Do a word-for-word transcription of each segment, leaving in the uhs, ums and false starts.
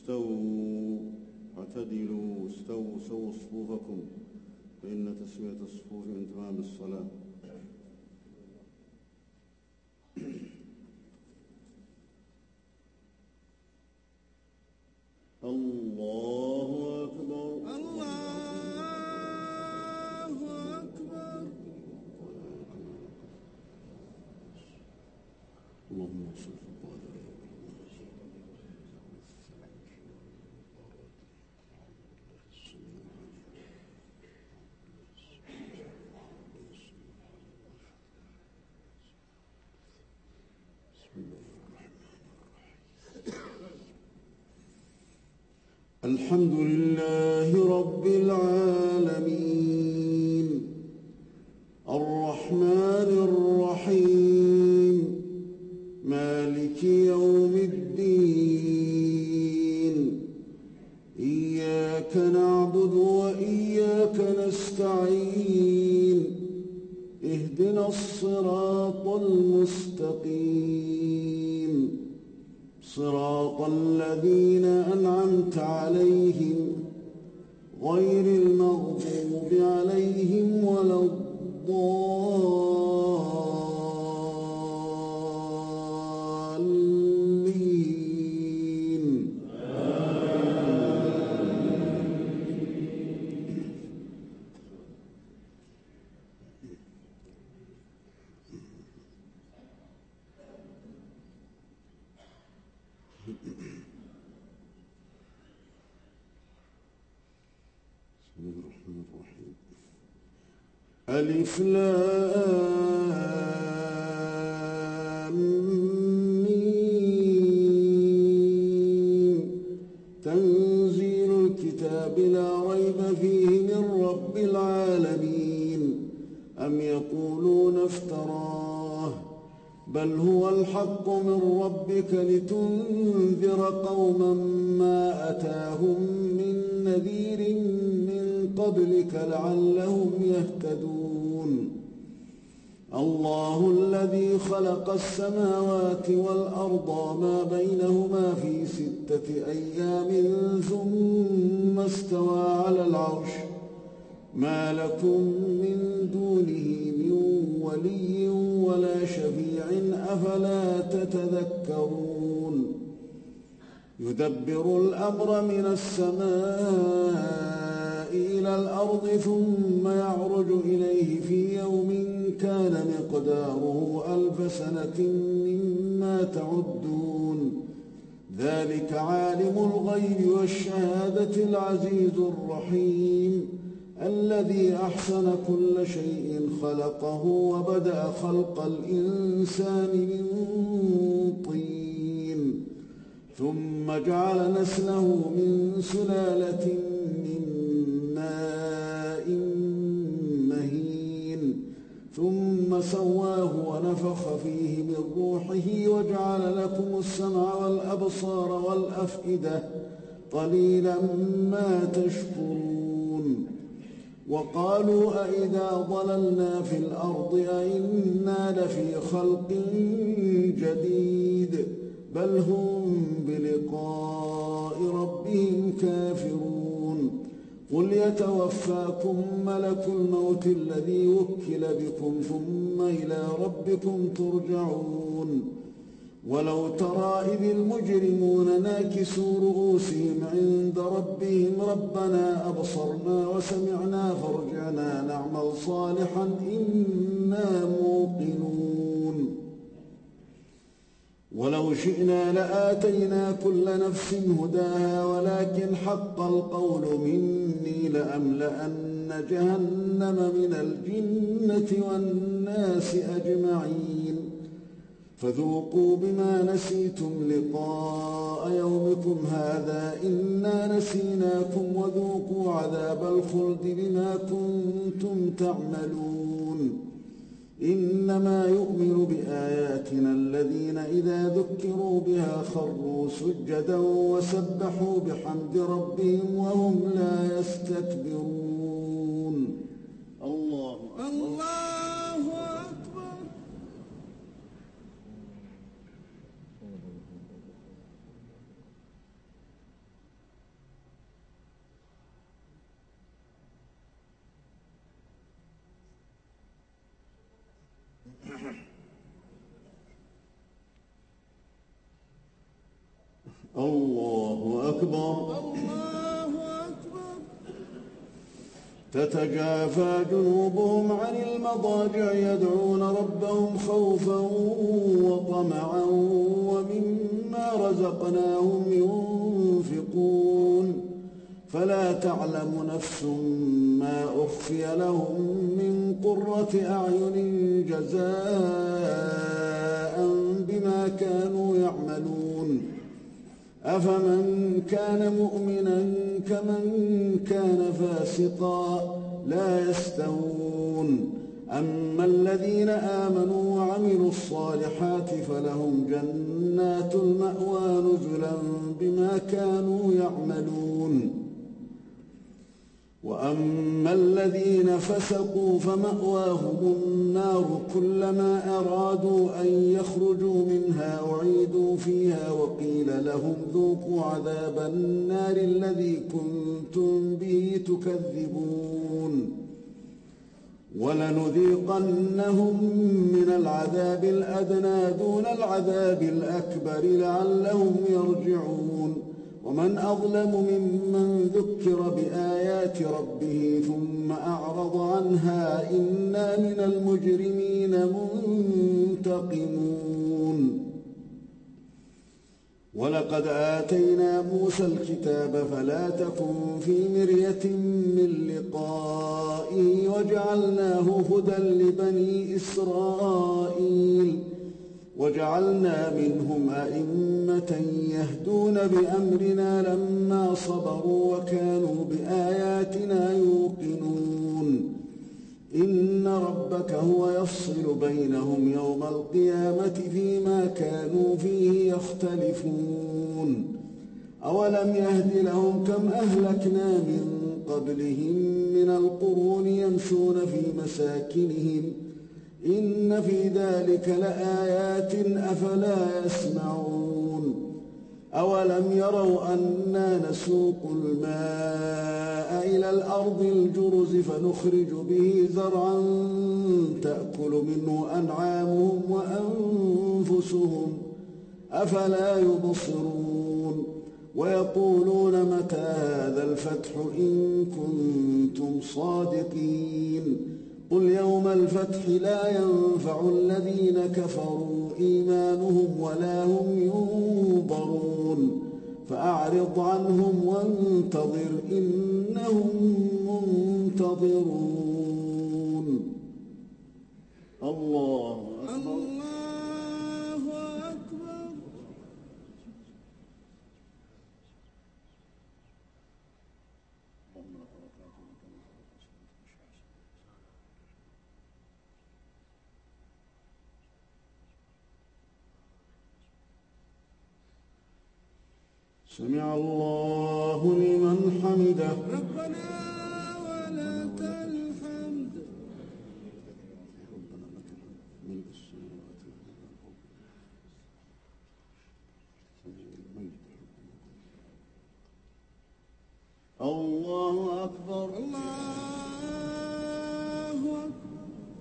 استووا اعتدلوا استووا سووا صفوفكم فإن تسوية الصفوف من تمام الصلاة. الله أكبر الله أكبر. اللهم صل الحمد لله رب العالمين الرحمن الرحيم مالك يوم الدين إياك نعبد وإياك نستعين اهدنا الصراط المستقيم صراط الذين أنعمت عليهم غير المغضوب عليهم ولا الضالين. بسم الله الرحمن الرحيم. ألف لام ميم تنزيل الكتاب لا ريب فيه من رب العالمين أم يقولون افتراه بل هو الحق من ربك لتنذر قوما ما أتاهم من نذير من قبلك لعلهم يهتدون. الله الذي خلق السماوات والأرض ما بينهما في ستة أيام ثم استوى على العرش ما لكم من دونه من ولي ولا شفيع أفلا تتذكرون. يدبر الأمر من السماء إلى الأرض ثم يعرج إليه في يوم كان مقداره ألف سنة مما تعدون. ذلك عالم الغيب والشهادة العزيز الرحيم الذي أحسن كل شيء خلقه وبدأ خلق الإنسان من طين ثم جعل نسله من سلالة من ماء مهين ثم سواه ونفخ فيه من روحه وجعل لكم السمع والأبصار والأفئدة قليلا ما تشكرون. وقالوا أئذا ضللنا في الأرض أئنا لفي خلق جديد بل هم بلقاء ربهم كافرون. قل يتوفاكم ملك الموت الذي وكل بكم ثم إلى ربكم ترجعون. ولو ترى إذ المجرمون ناكسوا رؤوسهم عند ربهم ربنا أبصرنا وسمعنا فارجعنا نعمل صالحا إنا موقنون. ولو شئنا لآتينا كل نفس هداها ولكن حق القول مني لأملأن جهنم من الجنة والناس أجمعين. فذوقوا بما نسيتم لقاء يومكم هذا إنا نسيناكم وذوقوا عذاب الخلد بما كنتم تعملون. إنما يؤمن بآياتنا الذين إذا ذكروا بها خروا سجدا وسبحوا بحمد ربهم وهم لا يستكبرون. الله أكبر. الله أكبر. الله أكبر. الله أكبر. تتجافى جنوبهم عن المضاجع يدعون ربهم خوفا وطمعا ومما رزقناهم ينفقون فلا تعلم نفس ما أخفي لهم من قرة أعين جزاء بما كانوا يعملون أفمن كان مؤمنا كمن كان فاسقا لا يستوون أما الذين آمنوا وعملوا الصالحات فلهم جنات المأوى نزلا بما كانوا يعملون وأما الذين فسقوا فمأواهم النار كلما أرادوا أن يخرجوا منها أعيدوا فيها وقيل لهم ذوقوا عذاب النار الذي كنتم به تكذبون ولنذيقنهم من العذاب الأدنى دون العذاب الأكبر لعلهم يرجعون ومن أظلم ممن ذكر بآيات ربه ثم أعرض عنها إنا من المجرمين منتقمون ولقد آتينا موسى الكتاب فلا تكن في مرية من لقائه وجعلناه هدى لبني إسرائيل وجعلنا منهم أئمة يهدون بأمرنا لما صبروا وكانوا بآياتنا يوقنون إن ربك هو يفصل بينهم يوم القيامة فيما كانوا فيه يختلفون أولم يهد لهم كم أهلكنا من قبلهم من القرون يمشون في مساكنهم إن في ذلك لآيات أفلا يسمعون أولم يروا أنا نسوق الماء إلى الأرض الجرز فنخرج به زرعا تأكل منه أنعامهم وأنفسهم أفلا يبصرون ويقولون متى هذا الفتح إن كنتم صادقين قل يوم الفتح لا ينفع الذين كفروا إيمانهم ولا هم ينظرون فأعرض عنهم وانتظر إنهم منتظرون. الله أكبر. الله أكبر. سمع الله لمن حمده. ربنا ولك الحمد. الله أكبر. الله أكبر.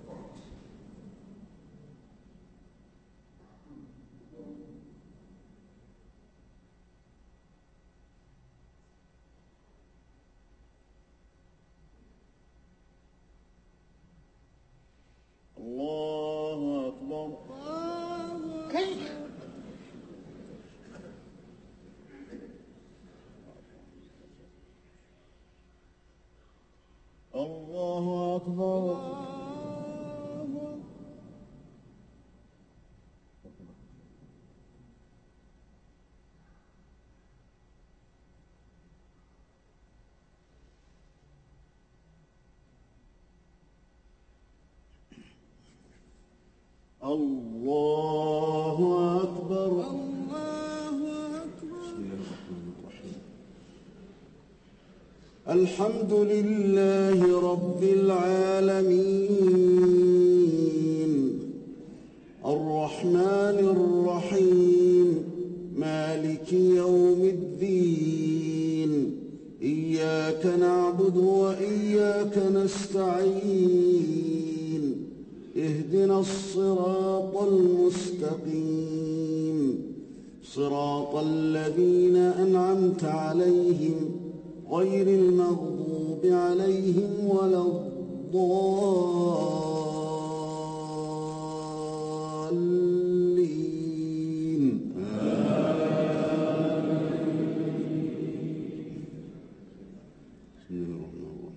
الله أكبر. الله أكبر. الله أكبر. الله أكبر. بسم الله الرحمن الرحيم. الحمد لله رب العالمين الرحمن الرحيم مالك يوم الدين إياك نعبد وإياك نستعين اهدنا الصراط المستقيم صراط الذين أنعمت عليهم غير المغضوب عليهم ولا الضالين. بسم الله الرحمن الرحيم.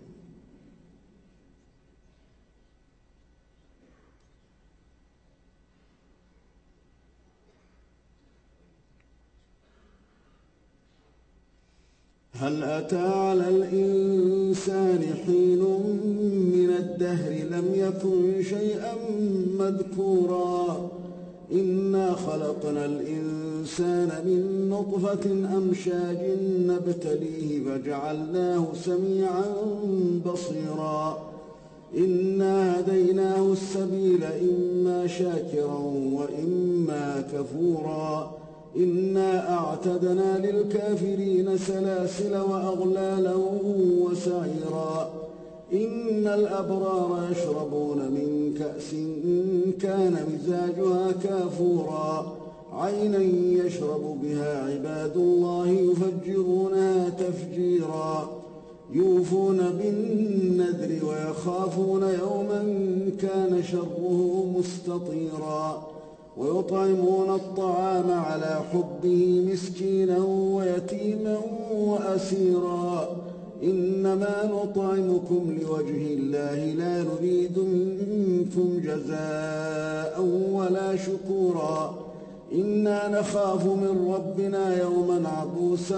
هل أتى على الإنسان حين من الدهر لم يكن شيئا مذكورا إنا خلقنا الإنسان من نطفة أمشاج نبتليه فجعلناه سميعا بصيرا إنا هديناه السبيل إما شاكرا وإما كفورا إنا أعتدنا للكافرين سلاسل وأغلالا وسعيرا إن الأبرار يشربون من كأس كان مزاجها كافورا عينا يشرب بها عباد الله يفجرونها تفجيرا يوفون بالنذر ويخافون يوما كان شره مستطيرا ويطعمون الطعام على حبه مسكينا ويتيما وأسيرا إنما نطعمكم لوجه الله لا نريد منكم جزاء ولا شكورا إنا نخاف من ربنا يوما عبوسا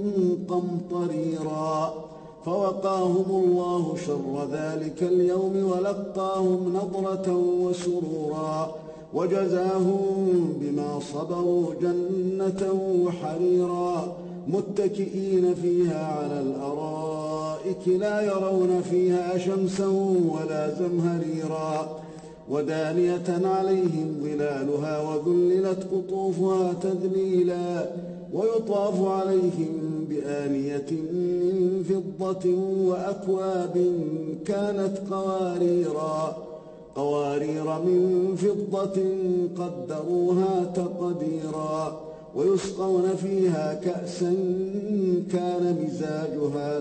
قمطريرا فوقاهم الله شر ذلك اليوم ولقاهم نضرة وسرورا وجزاهم بما صبروا جنة وحريرا متكئين فيها على الأرائك لا يرون فيها شمسا ولا زمهريرا ودانية عليهم ظلالها وذللت قطوفها تذليلا ويطاف عليهم بآنية من فضة وأكواب كانت قواريرا قوارير من فضة قدروها تقديرا ويسقون فيها كأسا كان مزاجها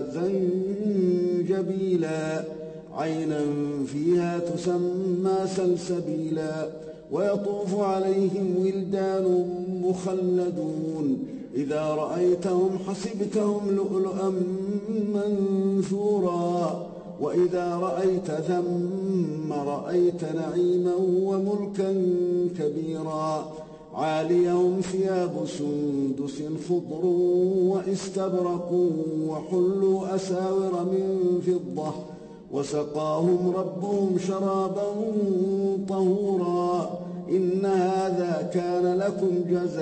زنجبيلا عينا فيها تسمى سلسبيلا ويطوف عليهم ولدان مخلدون إذا رأيتهم حسبتهم لؤلؤا منثورا وإذا رأيت ثم رأيت نعيما وملكا كبيرا عاليهم ثياب سندس خضر واستبرق وحلوا أساور من فضة وسقاهم ربهم شرابا طهورا إن هذا كان لكم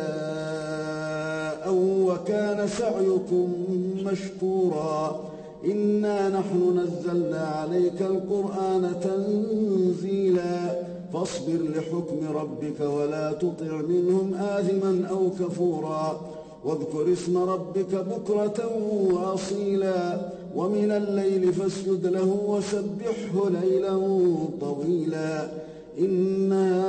جزاء وكان سعيكم مشكورا إنا نحن نزلنا عليك القرآن تنزيلا فاصبر لحكم ربك ولا تطع منهم آثما أو كفورا واذكر اسم ربك بكرة وأصيلا ومن الليل فاسجد له وسبحه ليلا طويلا إن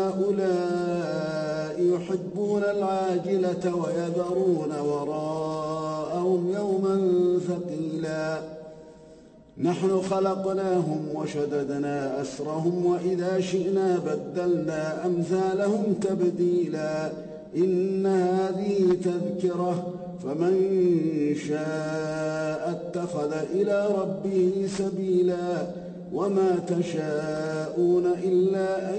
هؤلاء يحبون العاجلة ويذرون وراءهم يوما ثقيلا نحن خلقناهم وشددنا أسرهم وإذا شئنا بدلنا أمثالهم تبديلا إن هذه تذكرة فمن شاء اتخذ إلى ربه سبيلا وما تشاءون إلا أن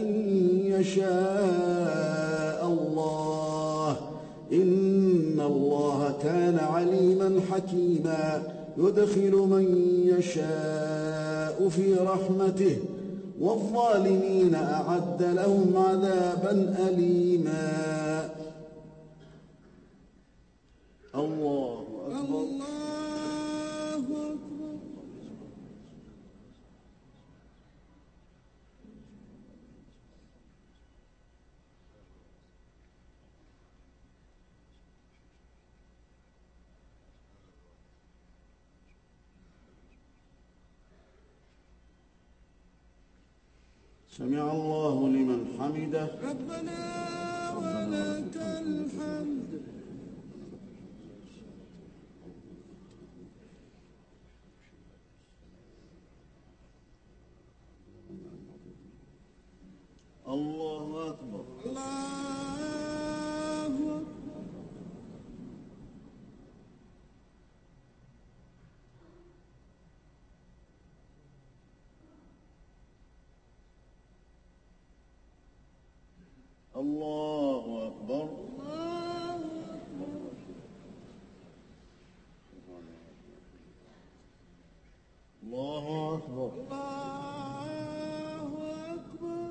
يشاء الله إن الله كان عليما حكيما يدخل من يشاء في رحمته والظالمين أعد لهم عذابا أليما. الله أكبر. الله أكبر. سمع الله لمن حمده. ربنا ولك الحمد. الله أكبر. الله أكبر. الله أكبر.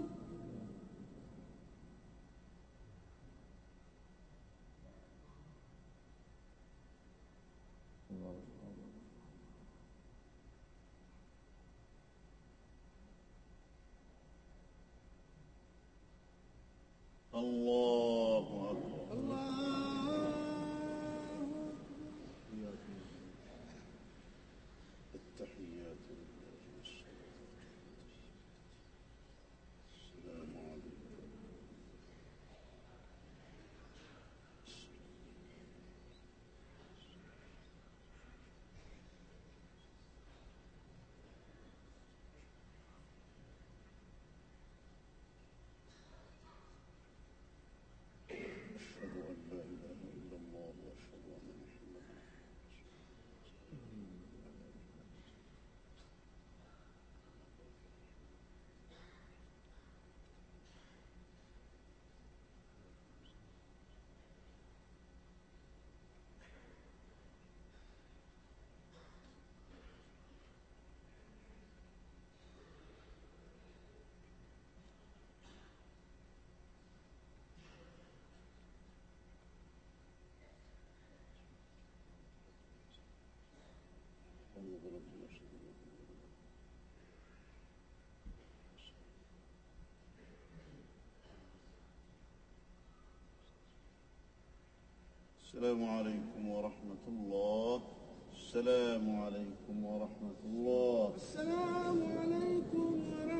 الله أكبر. التحيات لله السلام عليكم. أشهد أن لا إله إلا الله وأشهد أن محمدا السلام عليكم ورحمة الله. السلام عليكم ورحمة الله. السلام عليكم ورحمة الله.